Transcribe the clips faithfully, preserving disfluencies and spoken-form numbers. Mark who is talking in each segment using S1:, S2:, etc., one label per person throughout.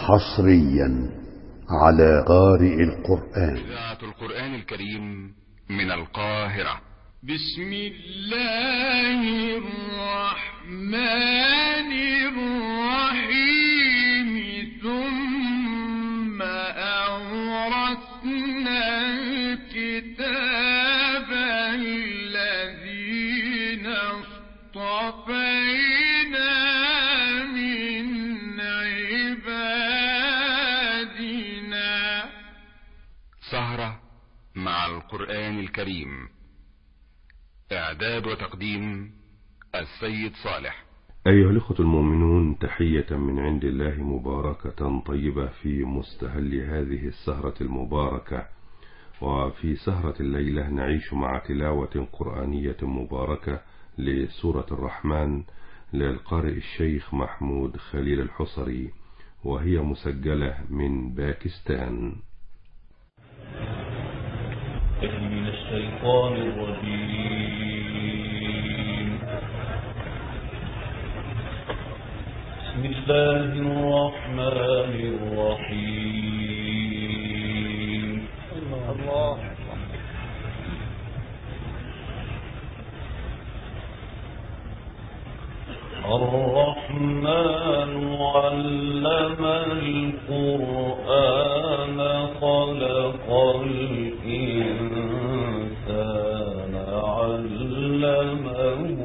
S1: حصريا على قارئ القرآن.
S2: إذاعة القرآن الكريم من القاهرة.
S3: بسم الله الرحمن الرحيم. ثم أورثنا الكتاب الذين اصطفينا من عبادنا.
S2: سهرة مع القرآن الكريم. إعداد وتقديم السيد صالح.
S4: أيها الأخوة المؤمنون، تحية من عند الله مباركة طيبة في مستهل هذه السهرة المباركة. وفي سهرة الليلة نعيش مع تلاوة قرآنية مباركة لسورة الرحمن للقارئ الشيخ محمود خليل الحصري، وهي مسجلة من باكستان.
S5: من الشيطان الرجيم. بسم الله الرحمن الرحيم. الله الرحمن علم القرآن خلق الإنسان علمه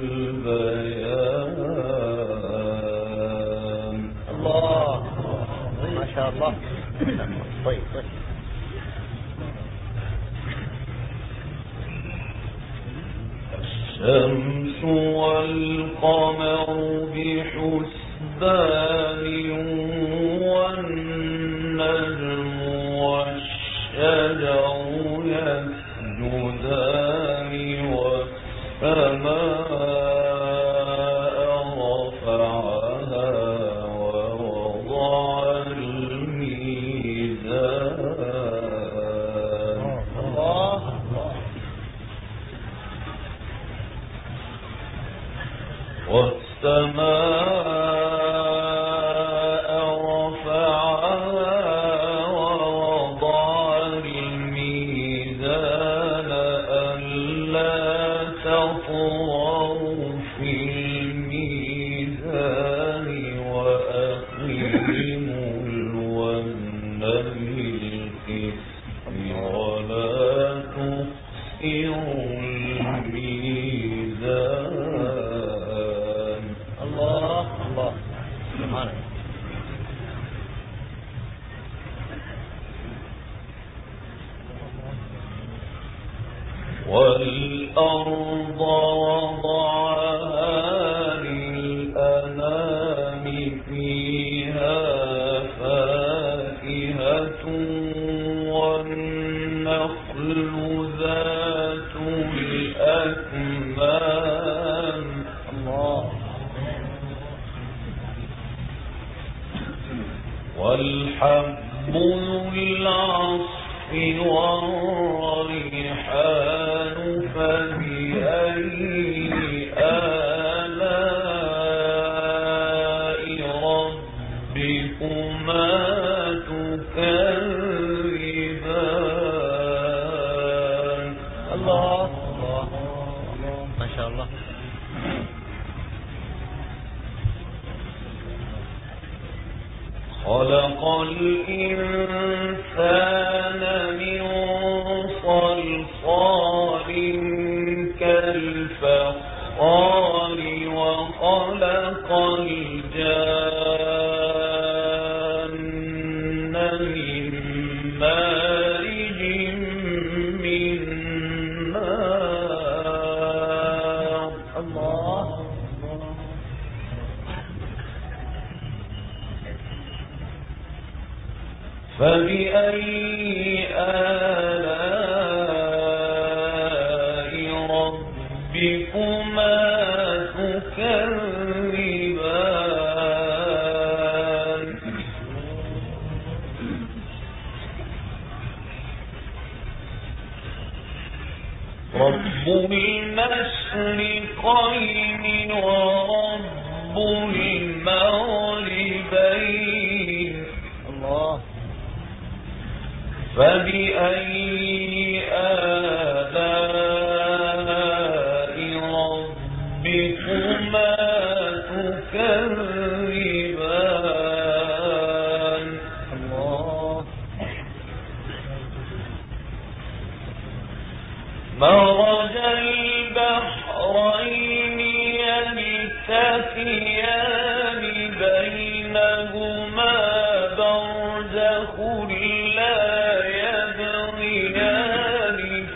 S5: البيان.
S6: الله ما شاء الله. طيب طيب.
S5: الشمس والقمر بحسبان والنجم والشجر يسجدان والسماء رفعها ووضع الميزان. الله والسماء رفعها ووضع الميزان ألا تطغوا في الميزان وأقيموا الوزن بالقسط ولا تخسروا الميزان. الله الله سبحانه. والأرض وضعها للأنام فيها فاكهة والنخل ذات الأكمام. الله والحب ذو العصف والريحان فبأي آلاء ربكما تكذبان. الله الله
S6: ما شاء الله.
S5: خلق الإنسان من صلصال كالفخار وخلق الجان من مارج من نار. الله فبأي آلاء ربكما تكذبان. رب المشرقين ورب المغربين. فبأي آلاء ربكما تكذبان الله مرج البحرين يلتقيان بينهما برزخ لا يبغيان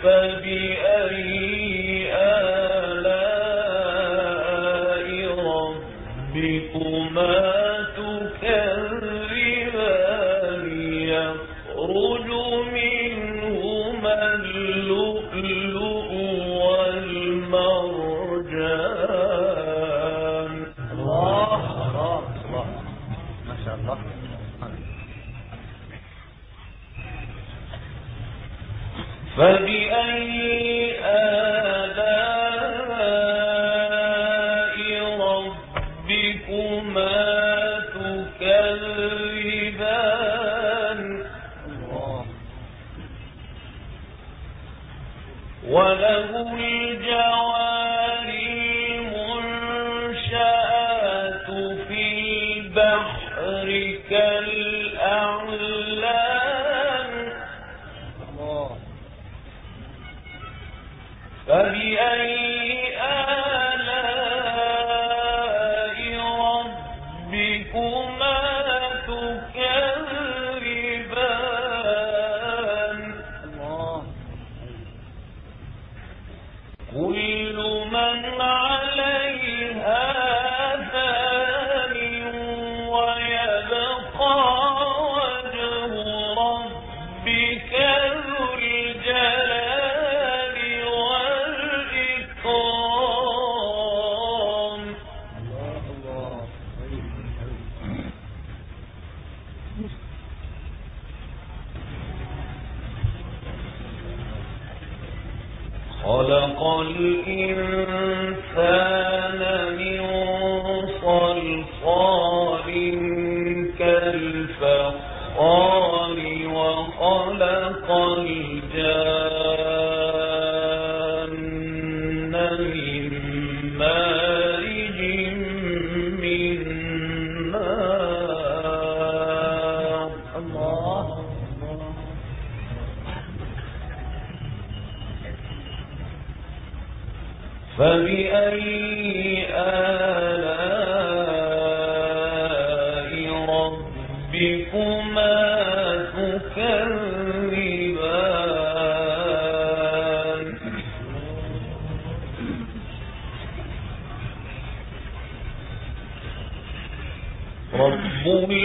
S5: فبأي آلاء ربكما تكذبان يخرج منهما اللؤلؤ والمرجان
S6: الله الله الله ما شاء الله.
S5: فبأي آلاء ربكما تكذبان وله الجوار المنشآت في البحر كالأعلام فبأي آلاء ربكما تكذبان كل من عليها فان ويبقى وجه ربك ذو الجلال والإكرام خلق الإنسان من صلصال كالفخار وخلق الجان من مارج من نار الله فبأي آلاء ربكما تكذبان رب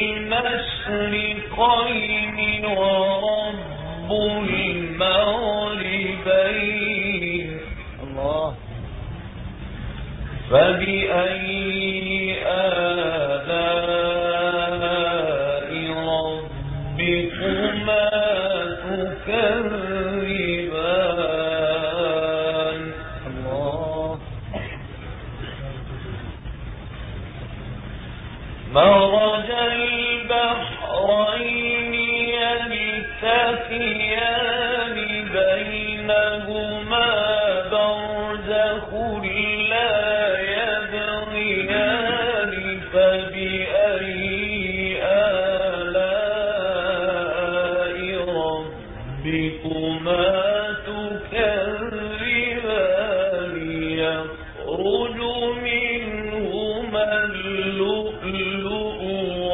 S5: المشرقين ورب المغربين الله فبأي آلاء ربكما تكذبان الله مرج البحرين يلتقيان بينهما برزخ لا يبغيان فبأي آلاء ربكما تكذبان يخرج منهما اللؤلؤ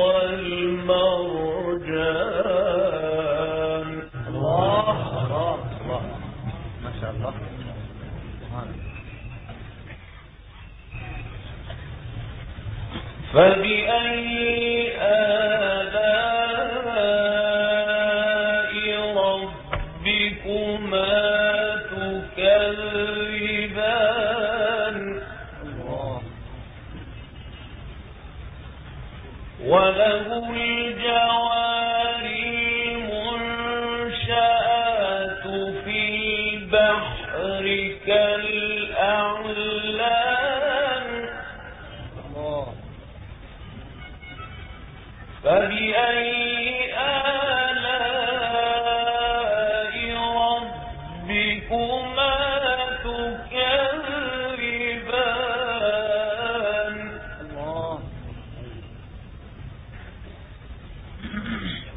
S5: والمرجان
S6: الله الله الله ما شاء الله.
S5: فبأي آلاء ربكما تكذبان وله الجوار المنشآت في البحر كالأعلام فبأي آلاء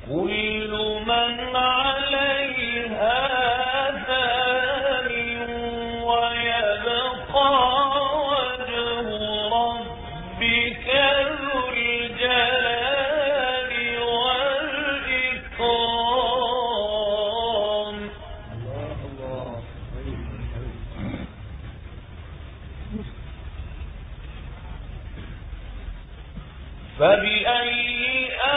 S5: كل من عليها فان ويبقى وجه ربك ذو الجلال والإكرام. فبأي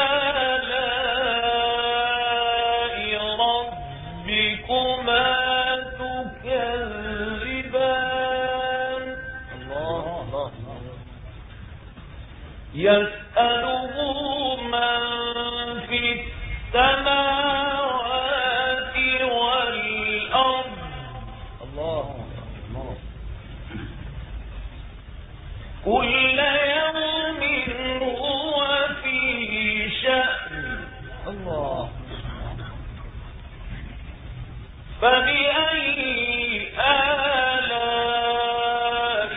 S5: آلاء ربكما تكذبان. الله يسأله من في السماوات والأرض. الله كل يوم هو في شأن. الله فبأي آلاء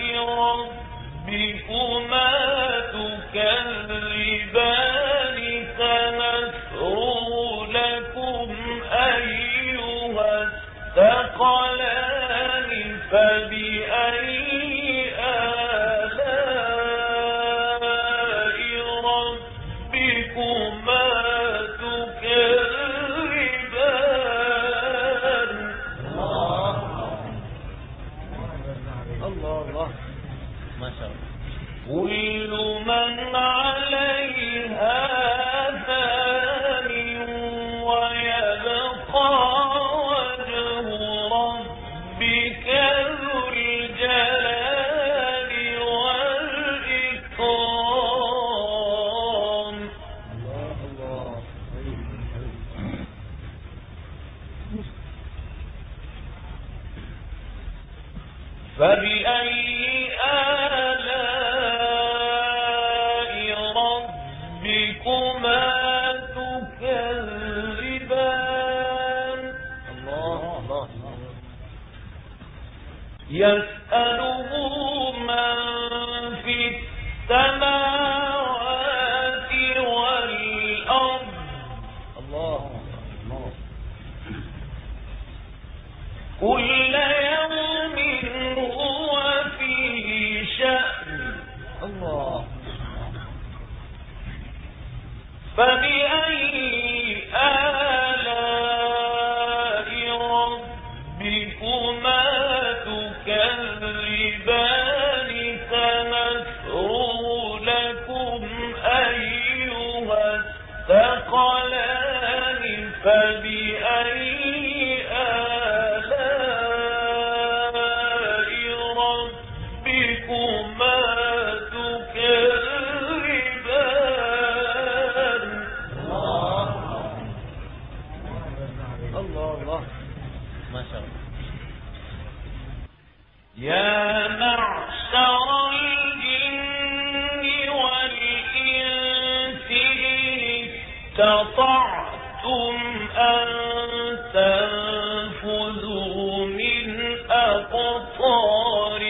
S5: ربكما تكذبان سنفرغ لكم أيها الثقلان. فبأي آلاء ربكما تكذبان. الله الله ما شاء الله. كل من عليها فان ويبقى وجه ربك ذو الجلال والإكرام. فبأي آلاء ربكما تكذبان. الله يسأله من في السماوات والأرض. الله كل يوم هو في شأن. الله فبأي آلاء ربكما تكذبان سنفرغ لكم أيها الثقلان. فبأي آلاء ربكما تكذبان. الله الله ما شاء الله. يا معشر الجن والإنس إن استطعتم أن تنفذوا من أقطار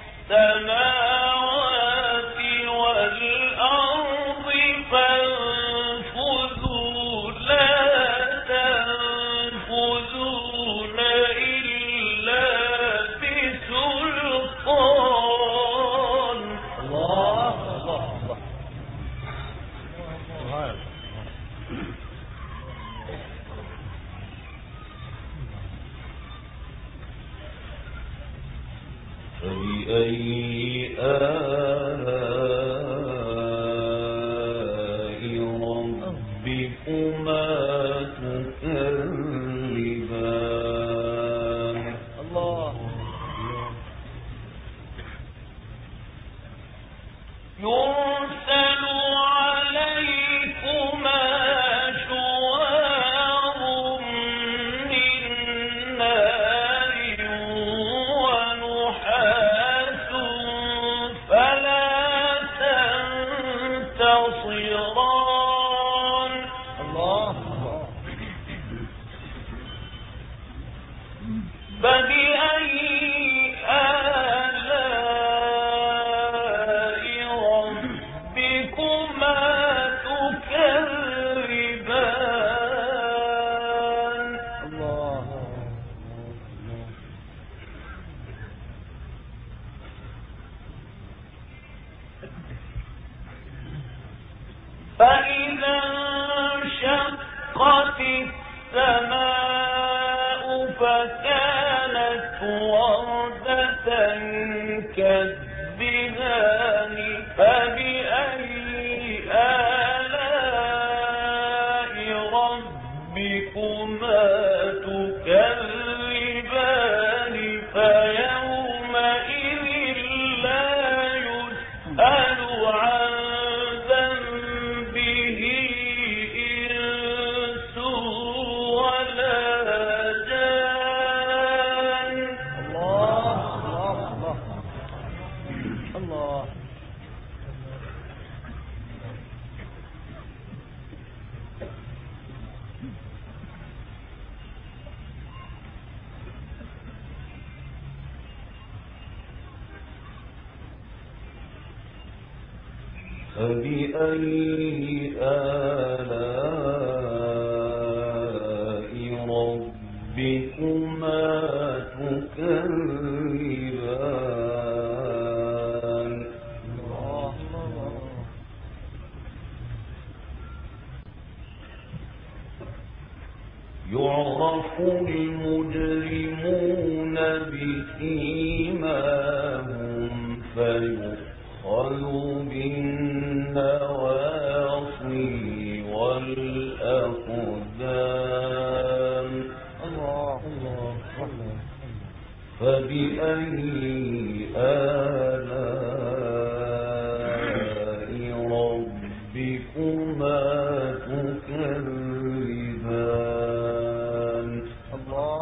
S5: السماوات والأرض فانفذوا لا تنفذون إلا بسلطان. الله الله الله. فبأي آلاء ربكما تكذبان. الله يرسل عليكما شواظ من نار ونحاس فلا تنتصران. الله ربكما تكذبان فيومئذ لا يسأل عن ذنبه إنس ولا جان.
S6: الله الله الله الله.
S5: فبأي آلاء ربكما تكذبان. يعرف المجرمون بسيماهم فيؤخذ بالنواصي والأقدام.
S6: الله الله الله.
S5: فبأي آلاء ربكما تكذبان.
S6: الله.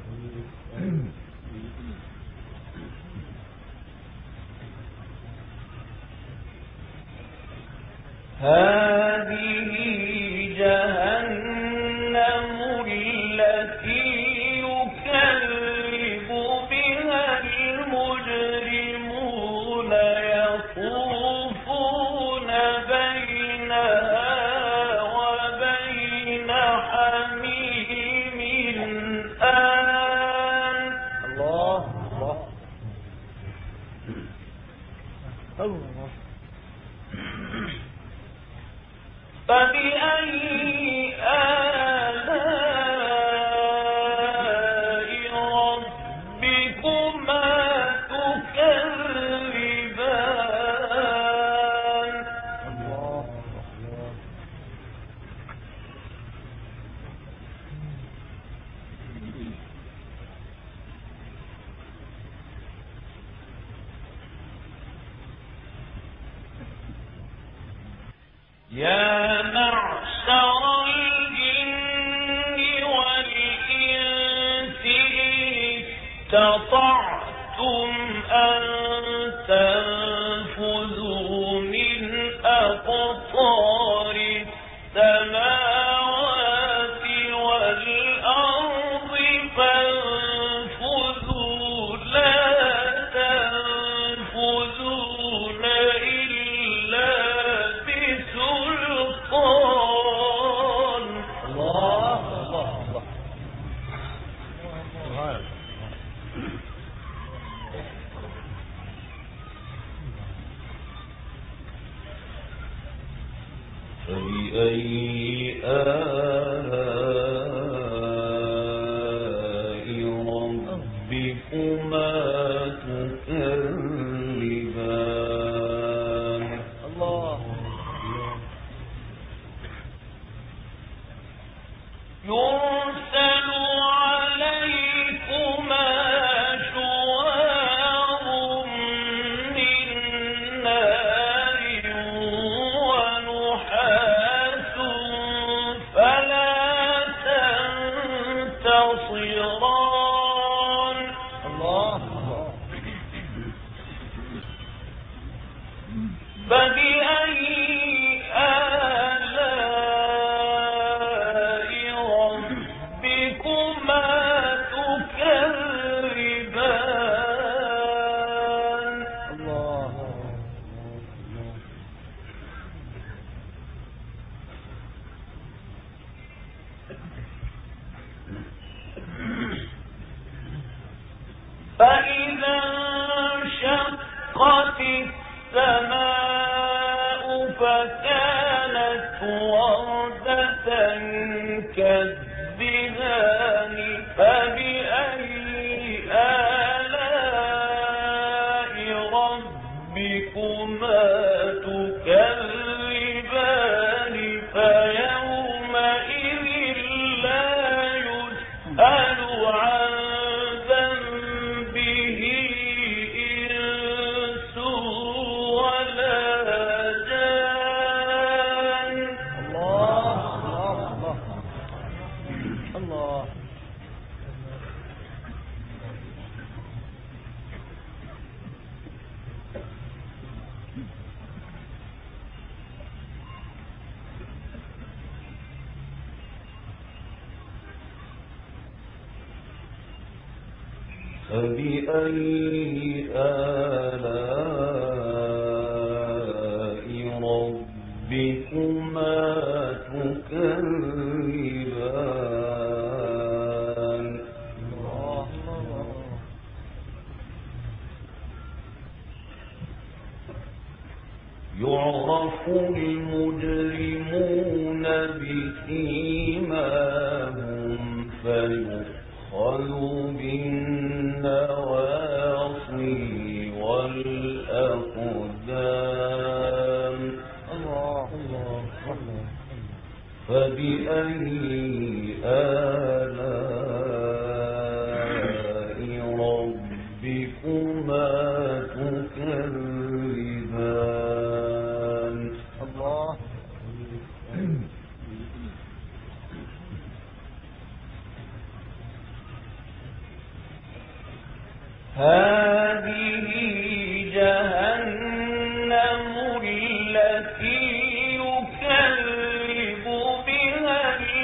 S5: هذه جهنم التي يكذب بها المجرمون يطوفون بينها وبين حميم آن.
S6: الله الله الله.
S5: فبأي آلاء ربكما تكذبان.
S6: الله.
S5: يا معشر الجن والإنس إن استطعتم أن تنفذوا من أقطار السماوات والأرض فانفذوا لا تنفذون إلا بسلطان.
S6: الله الله الله.
S5: فبأي آلاء ربكما تكذبان.
S6: الله.
S5: يرسل عليكما شواظ من نار ونحاس فلا تنتصران.
S6: الله.
S5: فبأي آلاء ربكما تكذبان.
S6: الله.
S5: فإذا انشقت السماء فكانت وردة كالدهان. فبأي آلاء ربكما تكذبان فيومئذ فبأي آلاء ربكما تكذبان يعرف المجرمون بسيماهم فيؤخذ بالنواصي والأقدام الله الله الله فبأي آلاء ربكما تكذبان الله هذه جهنم التي يكذب بها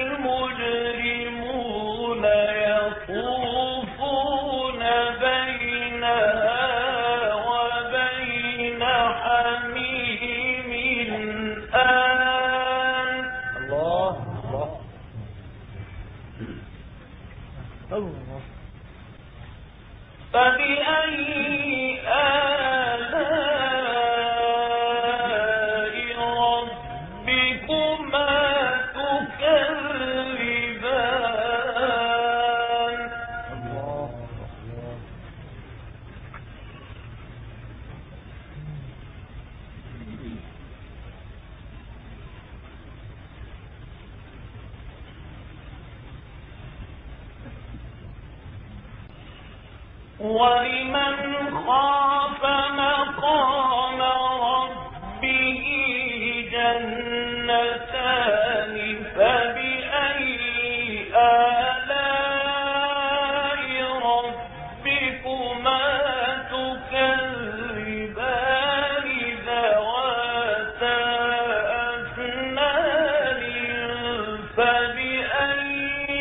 S5: المجرمون يطوفون بينها وبين حميم آن الله الله فبأي آلاء ربكما تكذبان الله ولمن خاف مقام ربه جنتان فبأي آلاء ربكما تكذبان ذواتا أفنان فبأي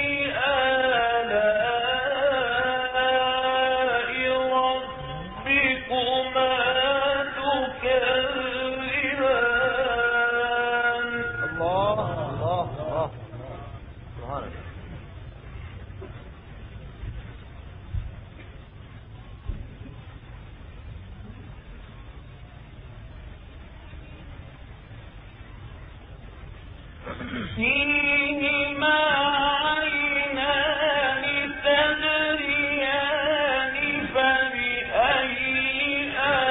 S5: فيهما عينان تجريان فبأي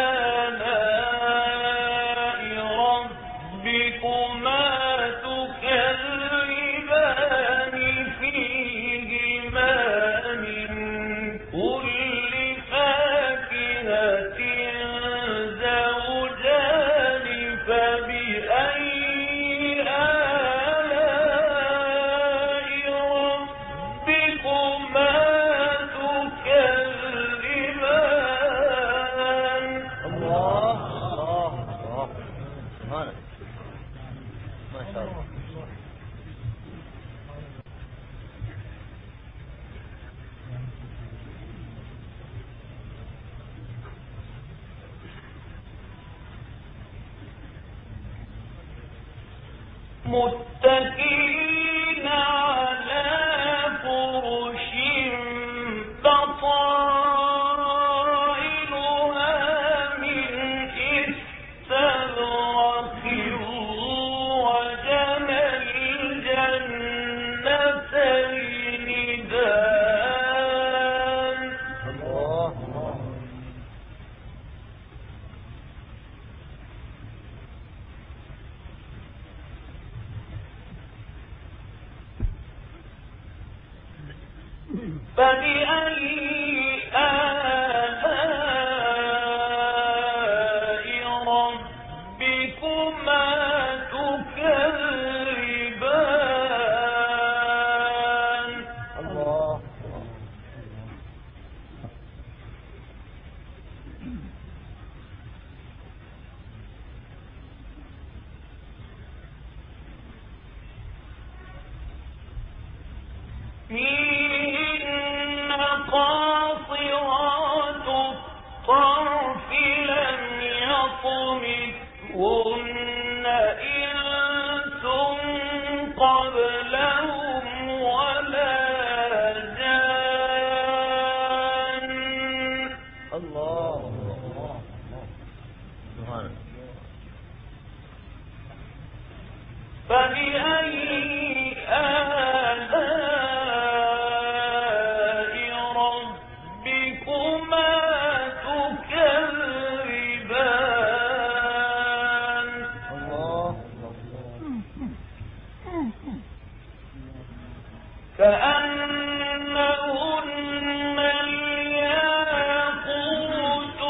S5: آلاء ربكما تكذبان فيهما من كل فاكهة زوجان فبأي متكئين على فرش بطائنها من استبرق وجنى الجنتين دان الله فبأي آلاء ربكما تكذبان الله قاصرات قبلهم ولا جان.
S6: الله سبحانه.
S5: فبأي آلاء ربكما تكذبان.
S6: الله
S5: كأنهن الياقوت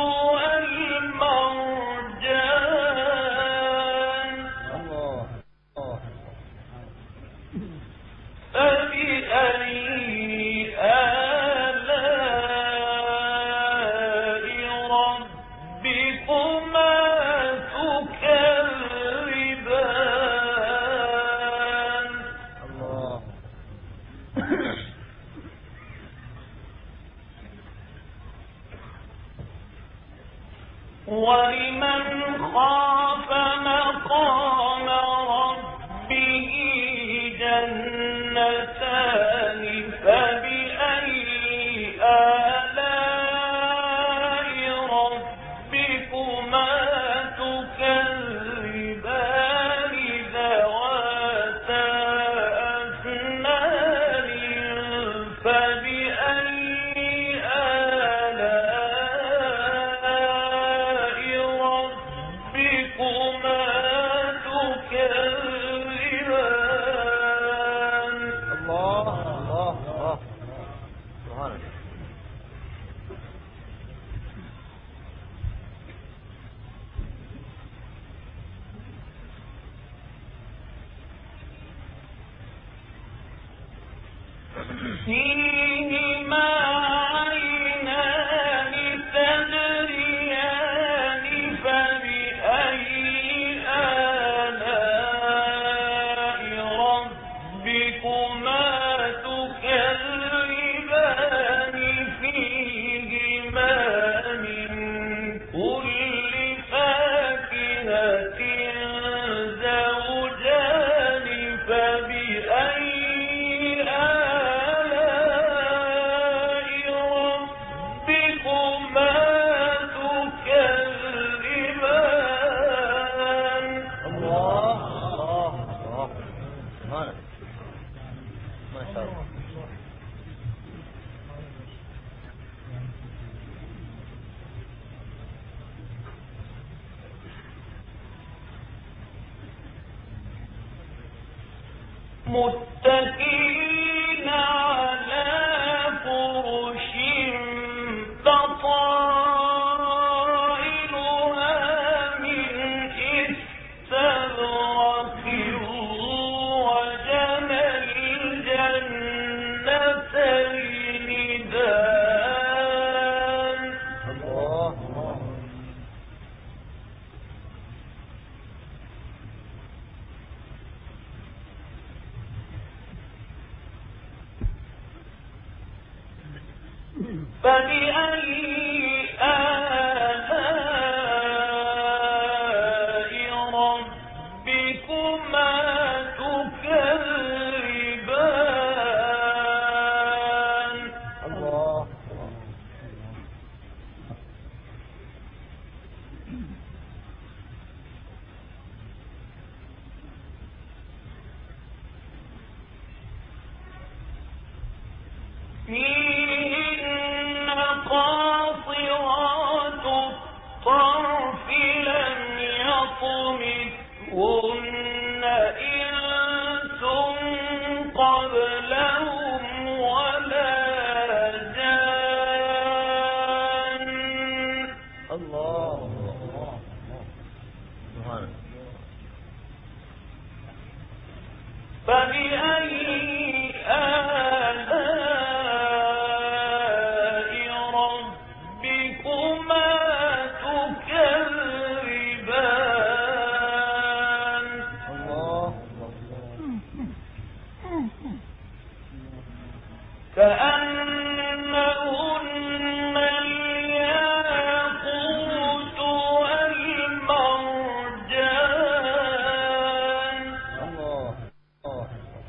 S5: والمرجان.
S6: الله
S5: فبأي آلاء ربكما تكذبان.
S6: الله
S5: ولمن خاف مقام ربه جنتان. فبأي آلاء ربكما تكذبان ذواتا أفنان. فبأي آلاء ربكما تكذبان.
S6: الله الله الله سبحانه.
S5: فيهما عينان تجريان. فبأي آلاء ربكما تكذبان. فيهما من كل فاكهة زوجان. فبأي متكئين على فرش بطائنها من استبرق. وجنى الجنتين دان.
S6: الله
S5: فبأي آلاء ربكما تكذبان.
S6: الله
S5: فيهن قاصرات الطرف لم يطمثهن إنس قبلهم ولا جان.
S6: الله سبحانه.
S5: فبأي آلاء ربكما تكذبان.
S6: الله
S5: كأنهن الياقوت والمرجان.
S6: الله الله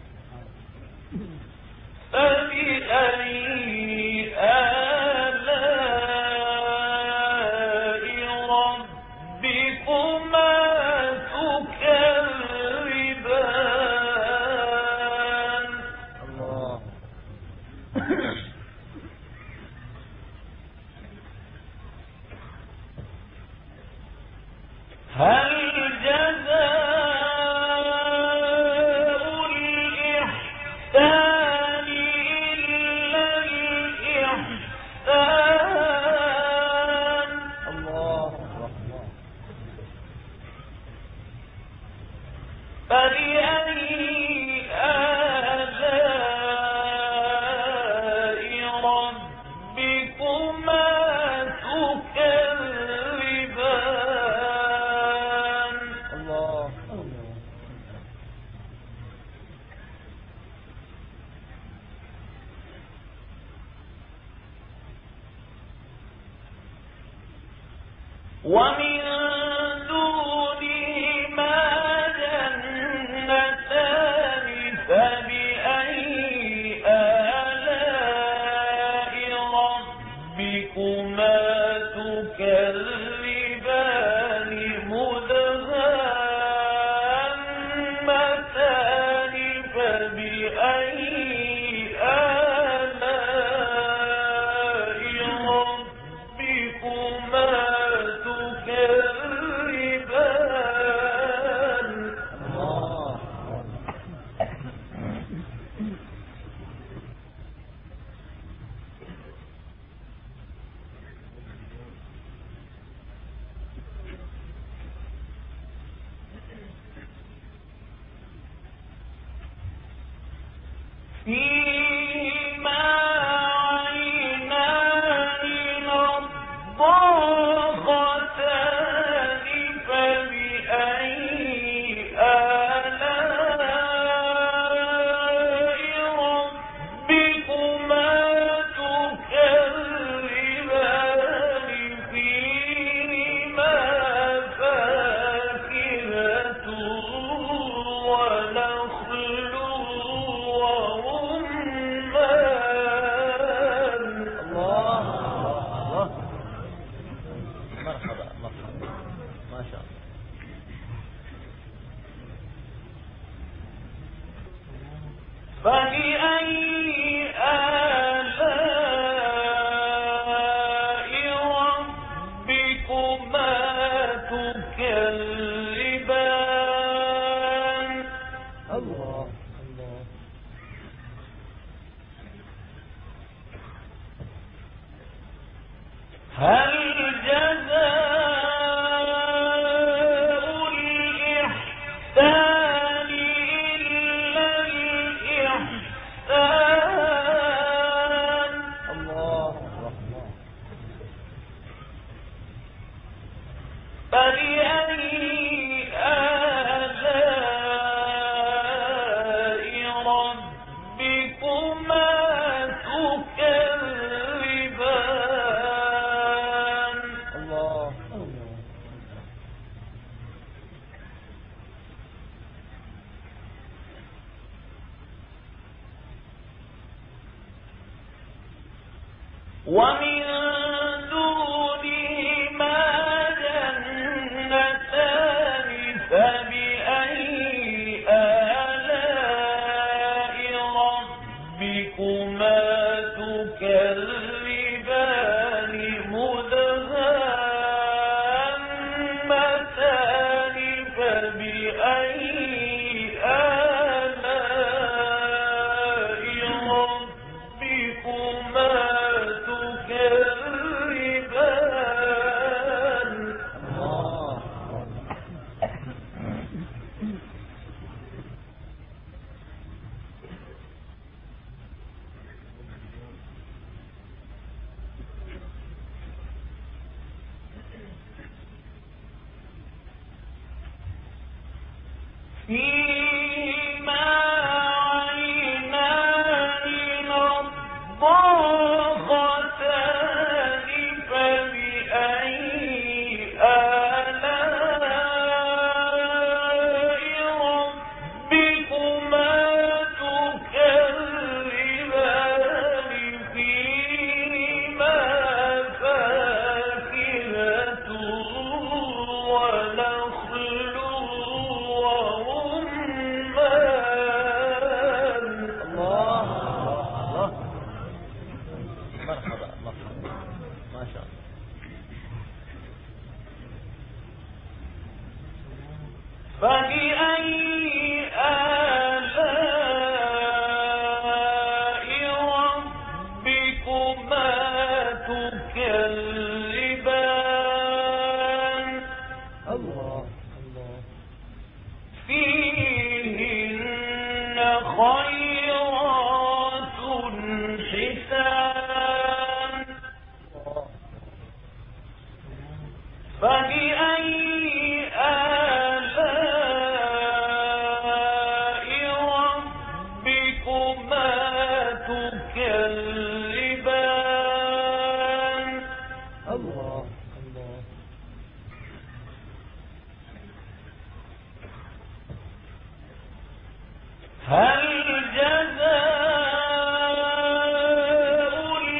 S5: ومن دونهما جنتان فبأي آلاء ربكما تكذبان مدهامتان فبأي فيهما عينان نضاختان فبأي آلاء ربكما تكذبان فيهما فاكهة ونخل فبأي آلاء ربكما تكذبان الله الله هل جزاء الإحسان إلا الإحسان الله فبأي آلاء ربكما تكذبان الله ومن دونهما جنتان فبأي آلاء ربكما تكذبان مدهامتان فبأي آلاء ربكما تكذبان الله فيهما عينان نضاختان فبأي آلاء ربكما تكذبان خيرات حسان فبأي آلاء ربكما تكذبان
S6: الله الله
S5: هل جزاء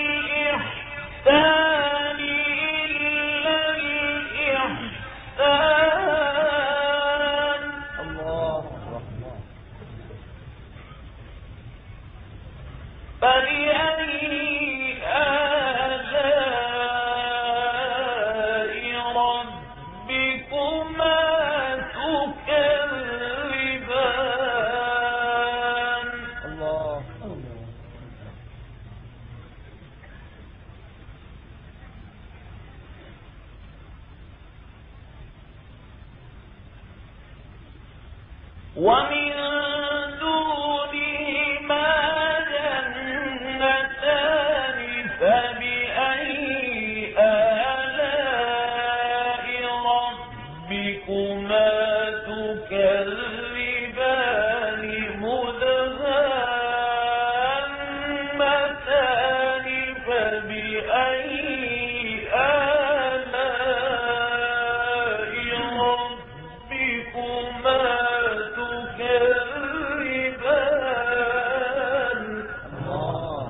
S5: الإحسان إلا الإحسان
S6: الله الله
S5: فبأي آلاء ربكما تكذبان
S6: الله الله
S5: ومن دونهما جنتان فبأي آلاء ربكما تكذبان مدهامتان فبأي آلاء ربكما تكذبان
S6: الله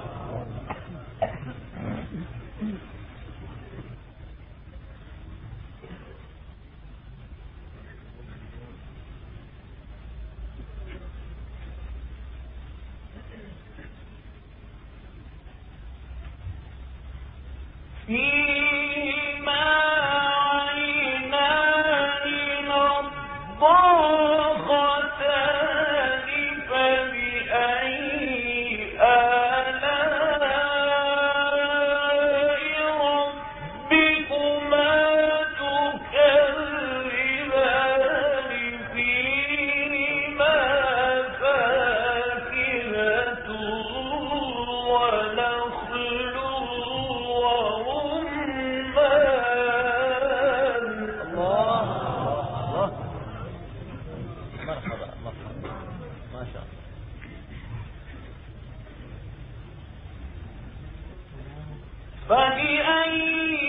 S5: فيهما عينان نضاختان فبأي آلاء ربكما تكذبان فيهما فاكهة ونخل ورمان
S6: الله الله مرحبا مرحبا ما شاء الله
S5: فبأي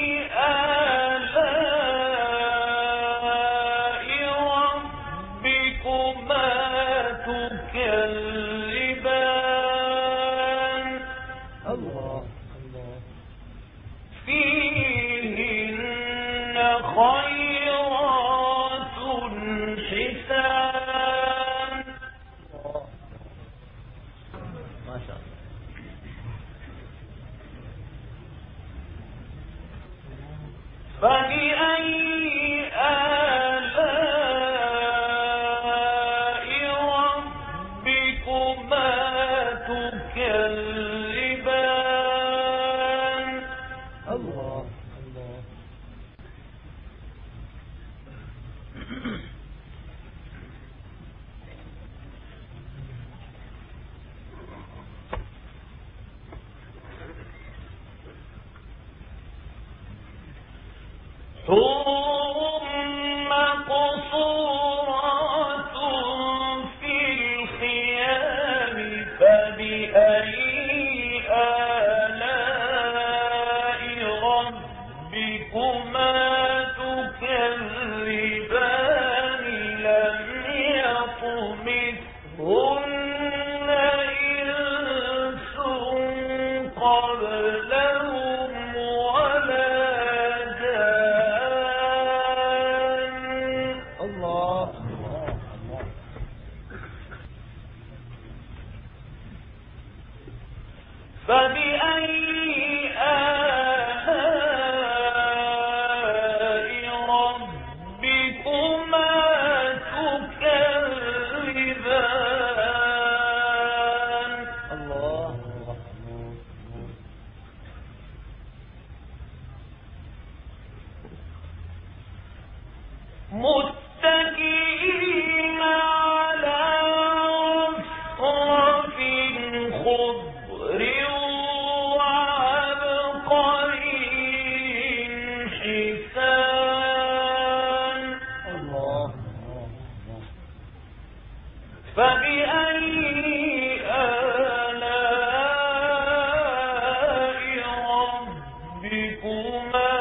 S5: آلاء ربكما تكذبان
S6: الله الله
S5: فيهن خيرات حسان
S6: الله ما شاء الله
S5: فبأي آلاء ربكما تكذبان
S6: الله الله
S5: حور مقصورات في الخيام فبأي آلاء ربكما تكذبان لم يطمثهن إنس قبلهم ولا
S6: الله الله
S5: فبأي آلاء ربكما تكذبان
S6: الله
S5: متكئين على رفرف خضر وعبقري حسان
S6: الله.
S5: فبأي آلاء ربكما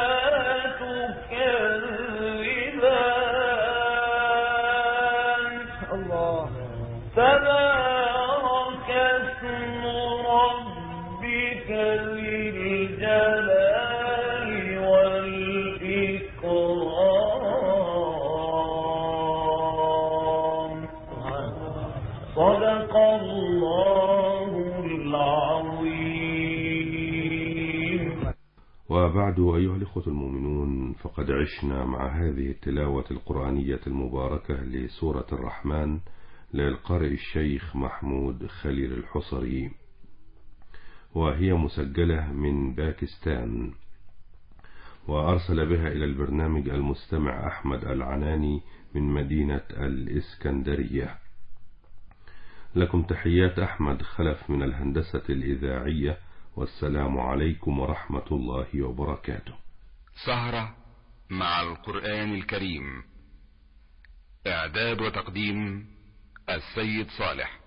S5: تكذبان
S6: الله.
S5: تبارك اسم ربك ذي الجلال والإكرام. صدق الله العظيم.
S4: وبعد أيها الإخوة المؤمنون، فقد عشنا مع هذه التلاوة القرآنية المباركة لسورة الرحمن للقارئ الشيخ محمود خليل الحصري، وهي مسجلة من باكستان، وأرسل بها إلى البرنامج المستمع أحمد العناني من مدينة الإسكندرية. لكم تحيات أحمد خلف من الهندسة الإذاعية، والسلام عليكم ورحمة الله وبركاته.
S2: سهرة مع القرآن الكريم، إعداد وتقديم السيد صالح.